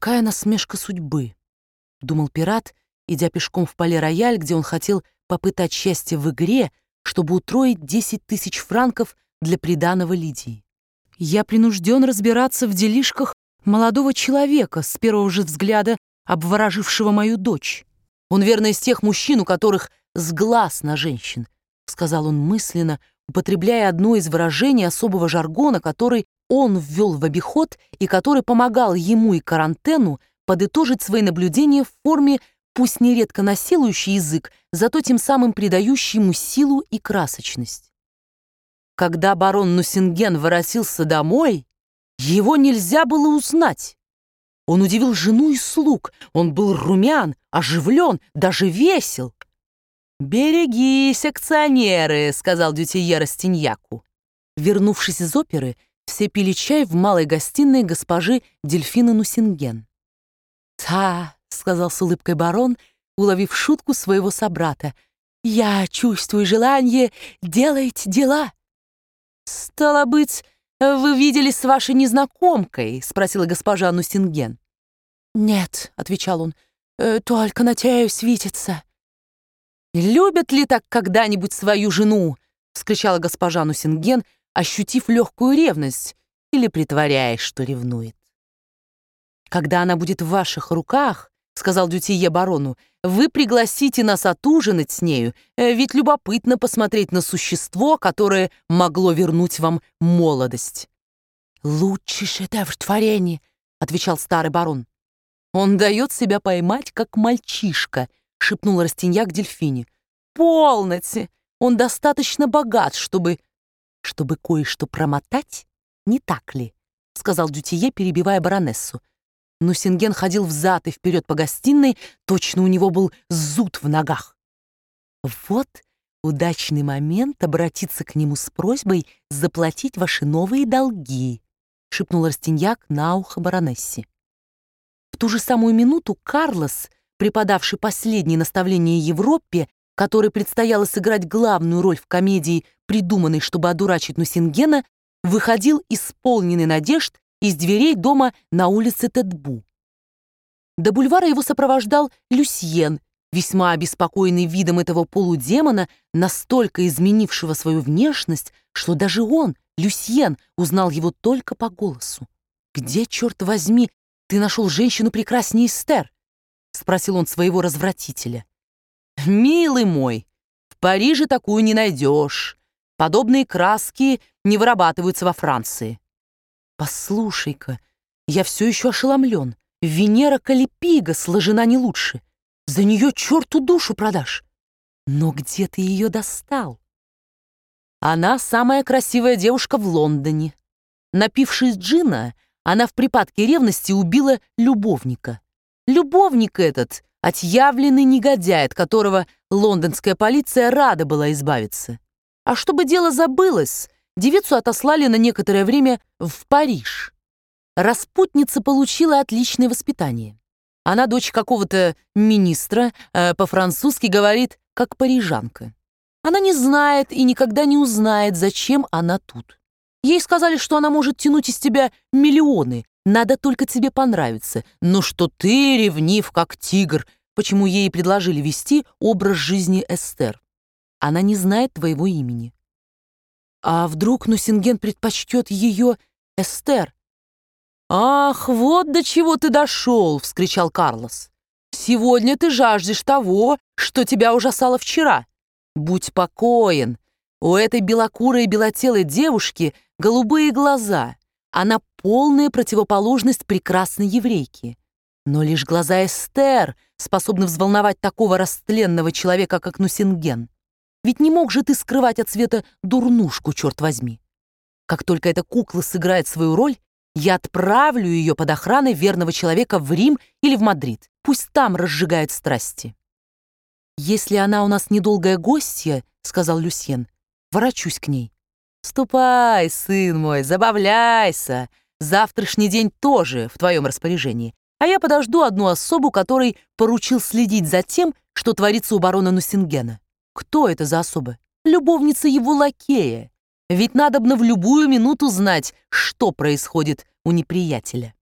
Какая насмешка судьбы, думал пират, идя пешком в Пале-Рояль, где он хотел попытать счастье в игре, чтобы утроить 10 000 франков для приданого Лидии. Я принужден разбираться в делишках молодого человека, с первого же взгляда обворожившего мою дочь. Он, верно, из тех мужчин, у которых с глаз на женщин, сказал он мысленно, употребляя одно из выражений особого жаргона, который он ввел в обиход и который помогал ему и Карантену подытожить свои наблюдения в форме, пусть нередко насилующий язык, зато тем самым придающий ему силу и красочность. Когда барон Нусинген воротился домой, его нельзя было узнать. Он удивил жену и слуг, он был румян, оживлен, даже весел. «Берегись, акционеры», — сказал Дютье Растиньяку. Вернувшись из оперы, все пили чай в малой гостиной госпожи Дельфины Нусинген. «Да», — сказал с улыбкой барон, уловив шутку своего собрата, «я чувствую желание делать дела». «Стало быть, вы виделись с вашей незнакомкой?» — спросила госпожа Нусинген. «Нет», — отвечал он, — «только надеюсь видеться». «Любят ли так когда-нибудь свою жену?» — вскричала госпожа Нусинген, ощутив легкую ревность, или притворяясь, что ревнует. «Когда она будет в ваших руках, — сказал Дютье барону, — вы пригласите нас отужинать с нею, ведь любопытно посмотреть на существо, которое могло вернуть вам молодость». «Лучший шедевр творения», — отвечал старый барон. «Он дает себя поймать, как мальчишка», — шепнул Растиньяк Дельфине. «Полноте! Он достаточно богат, чтобы кое-что промотать, не так ли?» — сказал Дютье, перебивая баронессу. Нусинген ходил взад и вперед по гостиной, точно у него был зуд в ногах. «Вот удачный момент обратиться к нему с просьбой заплатить ваши новые долги», — шепнул Растиньяк на ухо баронессе. В ту же самую минуту Карлос, преподавший последние наставления Европе, которой предстояло сыграть главную роль в комедии, придуманной, чтобы одурачить Нусингена, выходил исполненный надежд из дверей дома на улице Тетбу. До бульвара его сопровождал Люсьен, весьма обеспокоенный видом этого полудемона, настолько изменившего свою внешность, что даже он, Люсьен, узнал его только по голосу. «Где, черт возьми, ты нашел женщину прекраснее Эстер?» — спросил он своего развратителя. «Милый мой, в Париже такую не найдешь. Подобные краски не вырабатываются во Франции». «Послушай-ка, я все еще ошеломлен. Венера Калипига сложена не лучше. За нее черту душу продашь. Но где ты ее достал?» «Она самая красивая девушка в Лондоне. Напившись джина, она в припадке ревности убила любовника. Любовник этот — отъявленный негодяй, от которого лондонская полиция рада была избавиться. А чтобы дело забылось, девицу отослали на некоторое время в Париж. Распутница получила отличное воспитание. Она дочь какого-то министра, по-французски говорит, как парижанка. Она не знает и никогда не узнает, зачем она тут. Ей сказали, что она может тянуть из тебя миллионы, надо только тебе понравиться, но что ты ревнив, как тигр, почему ей предложили вести образ жизни Эстер. Она не знает твоего имени. А вдруг Нусинген предпочтет ее Эстер? «Ах, вот до чего ты дошел!» — вскричал Карлос. «Сегодня ты жаждешь того, что тебя ужасало вчера. Будь покоен. У этой белокурой и белотелой девушки голубые глаза. Она полная противоположность прекрасной еврейки. Но лишь глаза Эстер способны взволновать такого растленного человека, как Нусинген. Ведь не мог же ты скрывать от света дурнушку, черт возьми. Как только эта кукла сыграет свою роль, я отправлю ее под охраной верного человека в Рим или в Мадрид. Пусть там разжигает страсти». «Если она у нас недолгая гостья, — сказал Люсьен, — ворочусь к ней». «Ступай, сын мой, забавляйся. Завтрашний день тоже в твоем распоряжении. А я подожду одну особу, которой поручил следить за тем, что творится у барона Нусингена». «Кто это за особа?» «Любовница его лакея. Ведь надобно в любую минуту знать, что происходит у неприятеля».